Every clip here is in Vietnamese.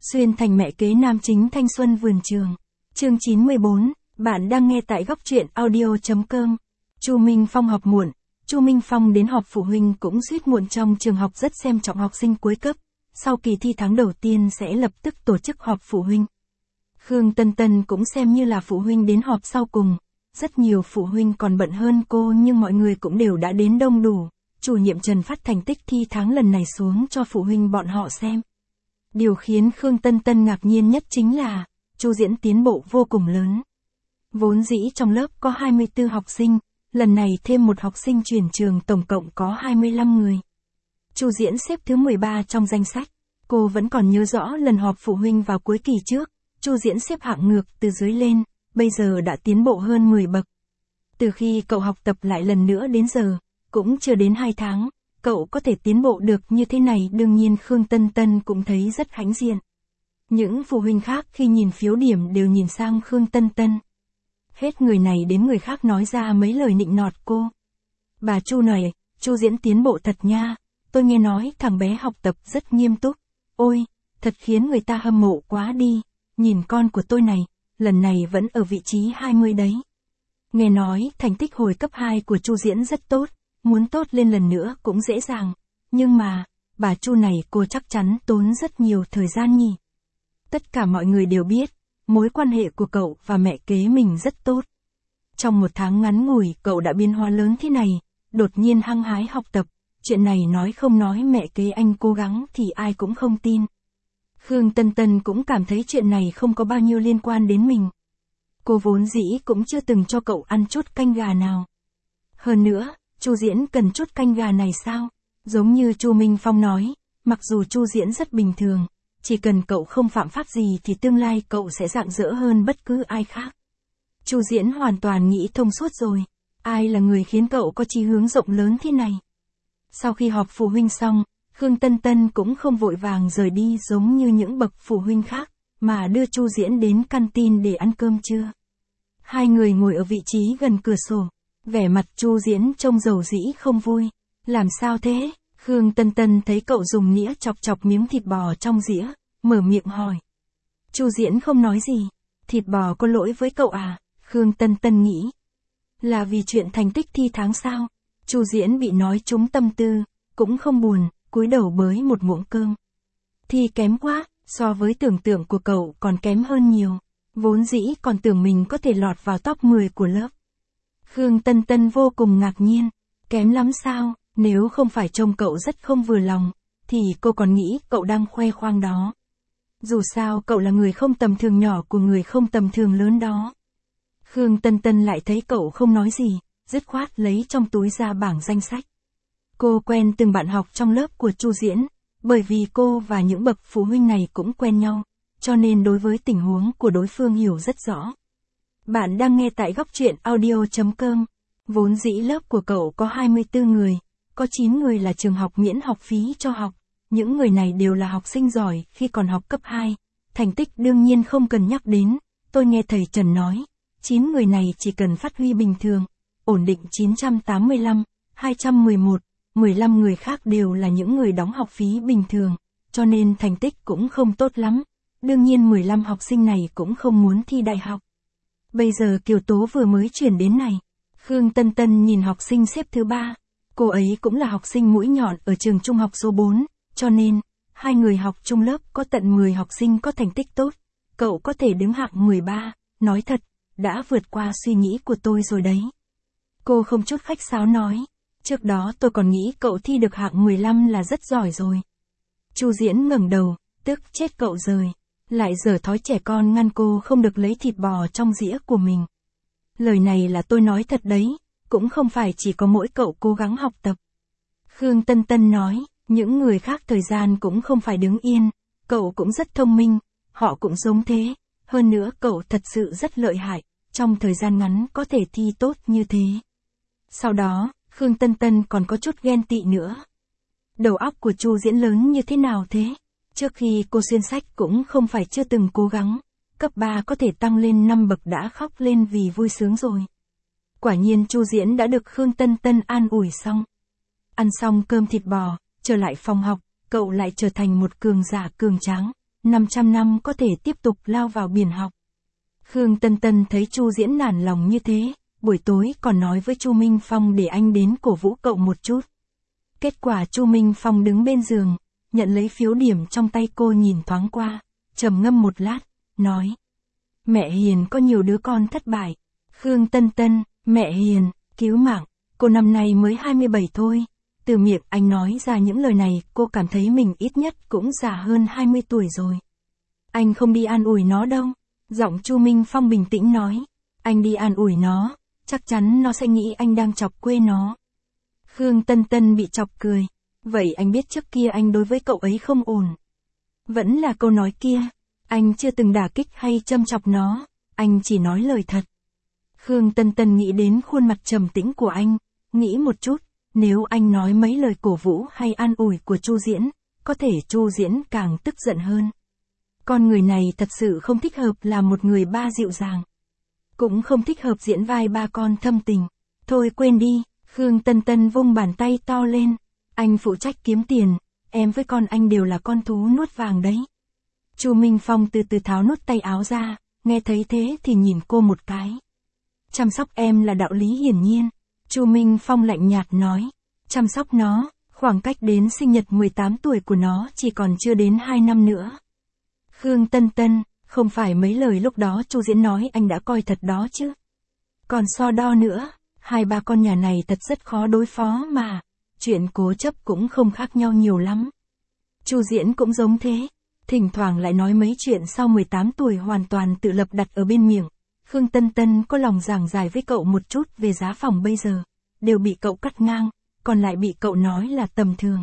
Xuyên thành mẹ kế nam chính thanh xuân vườn trường. Chương 94, bạn đang nghe tại góc truyện audio.com. Chu Minh Phong họp muộn. Chu Minh Phong đến họp phụ huynh cũng suýt muộn. Trong trường học rất xem trọng học sinh cuối cấp. Sau kỳ thi tháng đầu tiên sẽ lập tức tổ chức họp phụ huynh. Khương Tân Tân cũng xem như là phụ huynh đến họp sau cùng. Rất nhiều phụ huynh còn bận hơn cô nhưng mọi người cũng đều đã đến đông đủ. Chủ nhiệm Trần phát thành tích thi tháng lần này xuống cho phụ huynh bọn họ xem. Điều khiến Khương Tân Tân ngạc nhiên nhất chính là, Chu Diễn tiến bộ vô cùng lớn. Vốn dĩ trong lớp có 24 học sinh, lần này thêm một học sinh chuyển trường tổng cộng có 25 người. Chu Diễn xếp thứ 13 trong danh sách. Cô vẫn còn nhớ rõ lần họp phụ huynh vào cuối kỳ trước, Chu Diễn xếp hạng ngược từ dưới lên, bây giờ đã tiến bộ hơn 10 bậc. Từ khi cậu học tập lại lần nữa đến giờ, cũng chưa đến 2 tháng. Cậu có thể tiến bộ được như thế này đương nhiên Khương Tân Tân cũng thấy rất hãnh diện. Những phụ huynh khác khi nhìn phiếu điểm đều nhìn sang Khương Tân Tân. Hết người này đến người khác nói ra mấy lời nịnh nọt cô. Bà Chu này, Chu Diễn tiến bộ thật nha, tôi nghe nói thằng bé học tập rất nghiêm túc. Ôi, thật khiến người ta hâm mộ quá đi, nhìn con của tôi này, lần này vẫn ở vị trí 20 đấy. Nghe nói thành tích hồi cấp 2 của Chu Diễn rất tốt. Muốn tốt lên lần nữa cũng dễ dàng, nhưng mà, bà Chu này cô chắc chắn tốn rất nhiều thời gian nhỉ. Tất cả mọi người đều biết, mối quan hệ của cậu và mẹ kế mình rất tốt. Trong một tháng ngắn ngủi cậu đã biến hóa lớn thế này, đột nhiên hăng hái học tập, chuyện này nói không nói mẹ kế anh cố gắng thì ai cũng không tin. Khương Tân Tân cũng cảm thấy chuyện này không có bao nhiêu liên quan đến mình. Cô vốn dĩ cũng chưa từng cho cậu ăn chút canh gà nào. Hơn nữa, Chu Diễn cần chút canh gà này sao? Giống như Chu Minh Phong nói, mặc dù Chu Diễn rất bình thường, chỉ cần cậu không phạm pháp gì thì tương lai cậu sẽ rạng rỡ hơn bất cứ ai khác. Chu Diễn hoàn toàn nghĩ thông suốt rồi, ai là người khiến cậu có chí hướng rộng lớn thế này? Sau khi họp phụ huynh xong, Khương Tân Tân cũng không vội vàng rời đi giống như những bậc phụ huynh khác, mà đưa Chu Diễn đến canteen để ăn cơm trưa. Hai người ngồi ở vị trí gần cửa sổ. Vẻ mặt Chu Diễn trông dầu dĩ không vui. Làm sao thế? Khương Tân Tân thấy cậu dùng nĩa chọc chọc miếng thịt bò trong dĩa, mở miệng hỏi. Chu Diễn không nói gì. Thịt bò có lỗi với cậu à? Khương Tân Tân nghĩ. Là vì chuyện thành tích thi tháng sao? Chu Diễn bị nói trúng tâm tư, cũng không buồn, cúi đầu bới một muỗng cơm. Thi kém quá, so với tưởng tượng của cậu còn kém hơn nhiều. Vốn dĩ còn tưởng mình có thể lọt vào top 10 của lớp. Khương Tân Tân vô cùng ngạc nhiên, kém lắm sao, nếu không phải trông cậu rất không vừa lòng, thì cô còn nghĩ cậu đang khoe khoang đó. Dù sao cậu là người không tầm thường nhỏ của người không tầm thường lớn đó. Khương Tân Tân lại thấy cậu không nói gì, dứt khoát lấy trong túi ra bảng danh sách. Cô quen từng bạn học trong lớp của Chu Diễn, bởi vì cô và những bậc phụ huynh này cũng quen nhau, cho nên đối với tình huống của đối phương hiểu rất rõ. Bạn đang nghe tại góc truyện audio.com. Vốn dĩ lớp của cậu có 24 người, có 9 người là trường học miễn học phí cho học. Những người này đều là học sinh giỏi khi còn học cấp 2. Thành tích đương nhiên không cần nhắc đến. Tôi nghe thầy Trần nói, 9 người này chỉ cần phát huy bình thường, ổn định 985, 211, 15 người khác đều là những người đóng học phí bình thường, cho nên thành tích cũng không tốt lắm. Đương nhiên 15 học sinh này cũng không muốn thi đại học. Bây giờ Kiều Tố vừa mới chuyển đến này. Khương Tân Tân nhìn học sinh xếp thứ 3. Cô ấy cũng là học sinh mũi nhọn ở trường trung học số 4, cho nên, hai người học chung lớp có tận 10 học sinh có thành tích tốt. Cậu có thể đứng hạng 13, nói thật, đã vượt qua suy nghĩ của tôi rồi đấy. Cô không chút khách sáo nói, trước đó tôi còn nghĩ cậu thi được hạng 15 là rất giỏi rồi. Chu Diễn ngẩng đầu, tức chết cậu rồi. Lại giở thói trẻ con ngăn cô không được lấy thịt bò trong dĩa của mình. Lời này là tôi nói thật đấy, cũng không phải chỉ có mỗi cậu cố gắng học tập. Khương Tân Tân nói, những người khác thời gian cũng không phải đứng yên, cậu cũng rất thông minh, họ cũng giống thế, hơn nữa cậu thật sự rất lợi hại, trong thời gian ngắn có thể thi tốt như thế. Sau đó, Khương Tân Tân còn có chút ghen tị nữa. Đầu óc của Chu Diễn lớn như thế nào thế? Trước khi cô xuyên sách cũng không phải chưa từng cố gắng, cấp 3 có thể tăng lên 5 bậc đã khóc lên vì vui sướng rồi. Quả nhiên Chu Diễn đã được Khương Tân Tân an ủi xong. Ăn xong cơm thịt bò, trở lại phòng học, cậu lại trở thành một cường giả cường tráng, 500 năm có thể tiếp tục lao vào biển học. Khương Tân Tân thấy Chu Diễn nản lòng như thế, buổi tối còn nói với Chu Minh Phong để anh đến cổ vũ cậu một chút. Kết quả Chu Minh Phong đứng bên giường, nhận lấy phiếu điểm trong tay cô nhìn thoáng qua, trầm ngâm một lát, nói. Mẹ Hiền có nhiều đứa con thất bại. Khương Tân Tân, mẹ Hiền, cứu mạng, cô năm nay mới 27 thôi. Từ miệng anh nói ra những lời này, cô cảm thấy mình ít nhất cũng già hơn 20 tuổi rồi. Anh không đi an ủi nó đâu. Giọng Chu Minh Phong bình tĩnh nói. Anh đi an ủi nó, chắc chắn nó sẽ nghĩ anh đang chọc quê nó. Khương Tân Tân bị chọc cười. Vậy anh biết trước kia anh đối với cậu ấy không ổn. Vẫn là câu nói kia. Anh chưa từng đả kích hay châm chọc nó, anh chỉ nói lời thật. Khương Tân Tân nghĩ đến khuôn mặt trầm tĩnh của anh, nghĩ một chút, nếu anh nói mấy lời cổ vũ hay an ủi của Chu Diễn, có thể Chu Diễn càng tức giận hơn. Con người này thật sự không thích hợp là một người ba dịu dàng. Cũng không thích hợp diễn vai ba con thâm tình. Thôi quên đi, Khương Tân Tân vung bàn tay to lên. Anh phụ trách kiếm tiền, em với con anh đều là con thú nuốt vàng đấy. Chu Minh Phong từ từ tháo nút tay áo ra, nghe thấy thế thì nhìn cô một cái. Chăm sóc em là đạo lý hiển nhiên. Chu Minh Phong lạnh nhạt nói. Chăm sóc nó, khoảng cách đến sinh nhật 18 tuổi của nó chỉ còn chưa đến 2 năm nữa. Khương Tân Tân, không phải mấy lời lúc đó Chu Diễn nói anh đã coi thật đó chứ. Còn so đo nữa, hai ba con nhà này thật rất khó đối phó mà. Chuyện cố chấp cũng không khác nhau nhiều lắm. Chu Diễn cũng giống thế. Thỉnh thoảng lại nói mấy chuyện sau 18 tuổi hoàn toàn tự lập đặt ở bên miệng. Khương Tân Tân có lòng giảng giải với cậu một chút về giá phòng bây giờ. Đều bị cậu cắt ngang, còn lại bị cậu nói là tầm thường.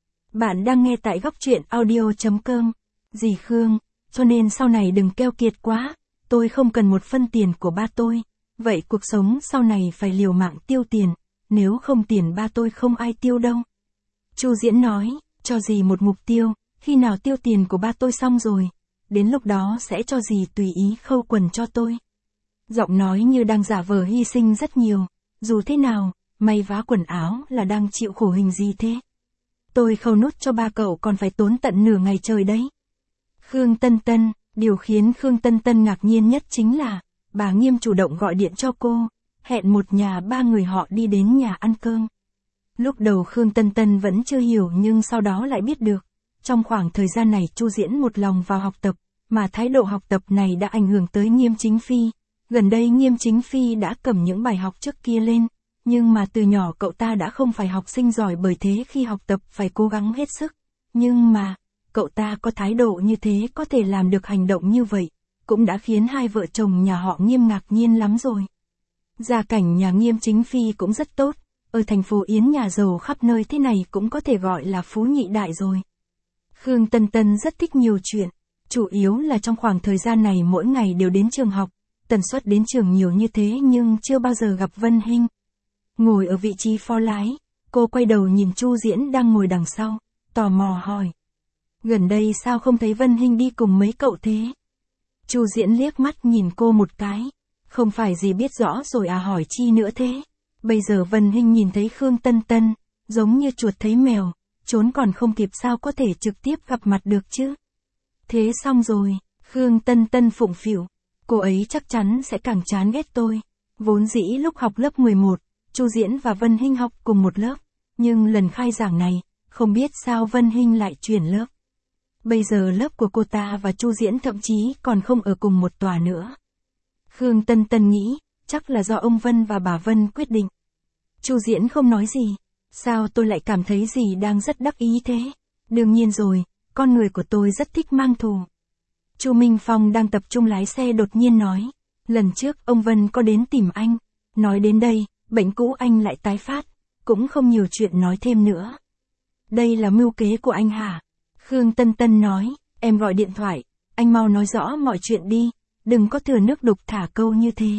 Bạn đang nghe tại góc truyện audio.com. Dì Khương, cho nên sau này đừng keo kiệt quá. Tôi không cần một phân tiền của ba tôi. Vậy cuộc sống sau này phải liều mạng tiêu tiền. Nếu không tiền ba tôi không ai tiêu đâu. Chu Diễn nói, cho dì một mục tiêu. Khi nào tiêu tiền của ba tôi xong rồi, đến lúc đó sẽ cho dì tùy ý khâu quần cho tôi. Giọng nói như đang giả vờ hy sinh rất nhiều. Dù thế nào, may vá quần áo là đang chịu khổ hình gì thế? Tôi khâu nút cho ba cậu còn phải tốn tận nửa ngày trời đấy. Khương Tân Tân, điều khiến Khương Tân Tân ngạc nhiên nhất chính là, bà Nghiêm chủ động gọi điện cho cô, hẹn một nhà ba người họ đi đến nhà ăn cơm. Lúc đầu Khương Tân Tân vẫn chưa hiểu nhưng sau đó lại biết được. Trong khoảng thời gian này Chu Diễn một lòng vào học tập, mà thái độ học tập này đã ảnh hưởng tới Nghiêm Chính Phi. Gần đây Nghiêm Chính Phi đã cầm những bài học trước kia lên, nhưng mà từ nhỏ cậu ta đã không phải học sinh giỏi bởi thế khi học tập phải cố gắng hết sức. Nhưng mà, cậu ta có thái độ như thế có thể làm được hành động như vậy, cũng đã khiến hai vợ chồng nhà họ Nghiêm ngạc nhiên lắm rồi. Gia cảnh nhà Nghiêm Chính Phi cũng rất tốt, ở thành phố Yến nhà giàu khắp nơi thế này cũng có thể gọi là phú nhị đại rồi. Khương Tân Tân rất thích nhiều chuyện, chủ yếu là trong khoảng thời gian này mỗi ngày đều đến trường học, tần suất đến trường nhiều như thế nhưng chưa bao giờ gặp Vân Hinh. Ngồi ở vị trí phó lái, cô quay đầu nhìn Chu Diễn đang ngồi đằng sau, tò mò hỏi. Gần đây sao không thấy Vân Hinh đi cùng mấy cậu thế? Chu Diễn liếc mắt nhìn cô một cái, không phải gì biết rõ rồi à hỏi chi nữa thế? Bây giờ Vân Hinh nhìn thấy Khương Tân Tân, giống như chuột thấy mèo. Trốn còn không kịp sao có thể trực tiếp gặp mặt được chứ. Thế xong rồi, Khương Tân Tân phụng phịu, cô ấy chắc chắn sẽ càng chán ghét tôi. Vốn dĩ lúc học lớp 11, Chu Diễn và Vân Hinh học cùng một lớp, nhưng lần khai giảng này, không biết sao Vân Hinh lại chuyển lớp. Bây giờ lớp của cô ta và Chu Diễn thậm chí còn không ở cùng một tòa nữa. Khương Tân Tân nghĩ, chắc là do ông Vân và bà Vân quyết định. Chu Diễn không nói gì. Sao tôi lại cảm thấy gì đang rất đắc ý thế? Đương nhiên rồi, con người của tôi rất thích mang thù. Chu Minh Phong đang tập trung lái xe đột nhiên nói. Lần trước ông Vân có đến tìm anh. Nói đến đây, bệnh cũ anh lại tái phát. Cũng không nhiều chuyện nói thêm nữa. Đây là mưu kế của anh hả? Khương Tân Tân nói, em gọi điện thoại. Anh mau nói rõ mọi chuyện đi. Đừng có thừa nước đục thả câu như thế.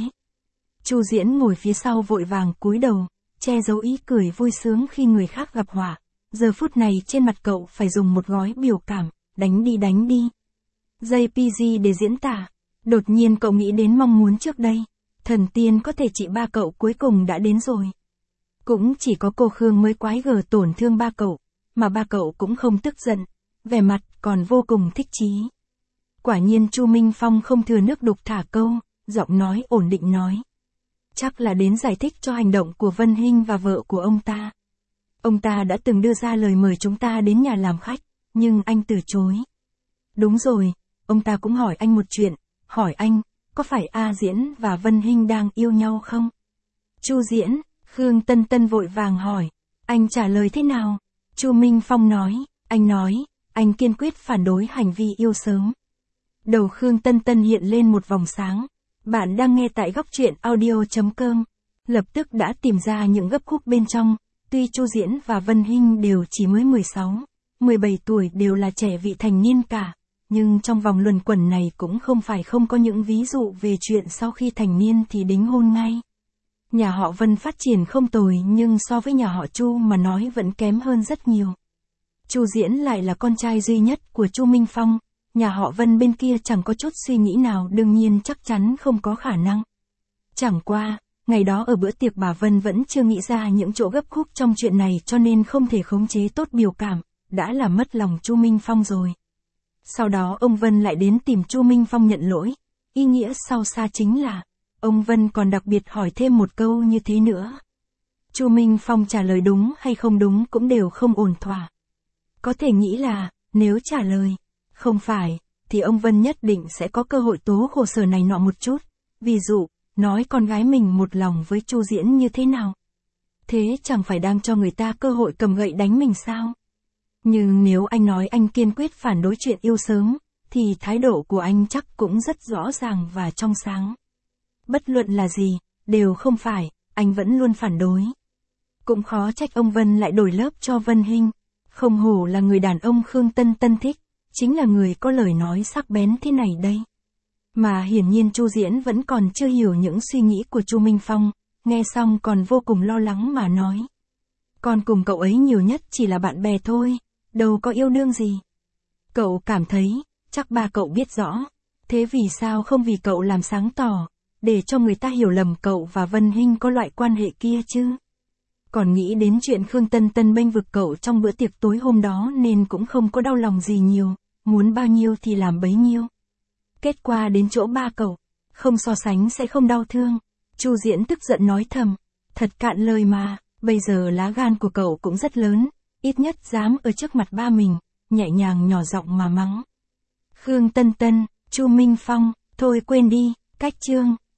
Chu Diễn ngồi phía sau vội vàng cúi đầu. Che giấu ý cười vui sướng khi người khác gặp họa. Giờ phút này trên mặt cậu phải dùng một gói biểu cảm, đánh đi. JPG để diễn tả. Đột nhiên cậu nghĩ đến mong muốn trước đây. Thần tiên có thể trị ba cậu cuối cùng đã đến rồi. Cũng chỉ có cô Khương mới quái gở tổn thương ba cậu, mà ba cậu cũng không tức giận. Vẻ mặt còn vô cùng thích chí. Quả nhiên Chu Minh Phong không thừa nước đục thả câu, giọng nói ổn định nói. Chắc là đến giải thích cho hành động của Vân Hinh và vợ của ông ta. Ông ta đã từng đưa ra lời mời chúng ta đến nhà làm khách, nhưng anh từ chối. Đúng rồi, ông ta cũng hỏi anh một chuyện, hỏi anh, có phải A Diễn và Vân Hinh đang yêu nhau không? Chu Diễn, Khương Tân Tân vội vàng hỏi, anh trả lời thế nào? Chu Minh Phong nói, anh kiên quyết phản đối hành vi yêu sớm. Đầu Khương Tân Tân hiện lên một vòng sáng. Bạn đang nghe tại góc truyện audio.com. Lập tức đã tìm ra những gấp khúc bên trong. Tuy Chu Diễn và Vân Hinh đều chỉ mới 16, 17 tuổi đều là trẻ vị thành niên cả. Nhưng trong vòng luẩn quẩn này cũng không phải không có những ví dụ về chuyện sau khi thành niên thì đính hôn ngay. Nhà họ Vân phát triển không tồi nhưng so với nhà họ Chu mà nói vẫn kém hơn rất nhiều. Chu Diễn lại là con trai duy nhất của Chu Minh Phong. Nhà họ Vân bên kia chẳng có chút suy nghĩ nào, đương nhiên chắc chắn không có khả năng. Chẳng qua, ngày đó ở bữa tiệc bà Vân vẫn chưa nghĩ ra những chỗ gấp khúc trong chuyện này cho nên không thể khống chế tốt biểu cảm, đã là mất lòng Chu Minh Phong rồi. Sau đó ông Vân lại đến tìm Chu Minh Phong nhận lỗi, ý nghĩa sau xa chính là, ông Vân còn đặc biệt hỏi thêm một câu như thế nữa. Chu Minh Phong trả lời đúng hay không đúng cũng đều không ổn thỏa. Có thể nghĩ là, nếu trả lời không phải, thì ông Vân nhất định sẽ có cơ hội tố khổ sở này nọ một chút. Ví dụ, nói con gái mình một lòng với Chu Diễn như thế nào. Thế chẳng phải đang cho người ta cơ hội cầm gậy đánh mình sao? Nhưng nếu anh nói anh kiên quyết phản đối chuyện yêu sớm, thì thái độ của anh chắc cũng rất rõ ràng và trong sáng. Bất luận là gì, đều không phải, anh vẫn luôn phản đối. Cũng khó trách ông Vân lại đổi lớp cho Vân Hinh. Không hổ là người đàn ông Khương Tân Tân thích. Chính là người có lời nói sắc bén thế này đây. Mà hiển nhiên Chu Diễn vẫn còn chưa hiểu những suy nghĩ của Chu Minh Phong, nghe xong còn vô cùng lo lắng mà nói. Con cùng cậu ấy nhiều nhất chỉ là bạn bè thôi, đâu có yêu đương gì. Cậu cảm thấy, chắc ba cậu biết rõ, thế vì sao không vì cậu làm sáng tỏ, để cho người ta hiểu lầm cậu và Vân Hinh có loại quan hệ kia chứ. Còn nghĩ đến chuyện Khương Tân Tân bênh vực cậu trong bữa tiệc tối hôm đó nên cũng không có đau lòng gì nhiều, muốn bao nhiêu thì làm bấy nhiêu. Kết quả đến chỗ ba cậu, không so sánh sẽ không đau thương. Chu Diễn tức giận nói thầm, thật cạn lời mà, bây giờ lá gan của cậu cũng rất lớn, ít nhất dám ở trước mặt ba mình, nhẹ nhàng nhỏ giọng mà mắng. Khương Tân Tân, Chu Minh Phong, thôi quên đi, cách chương.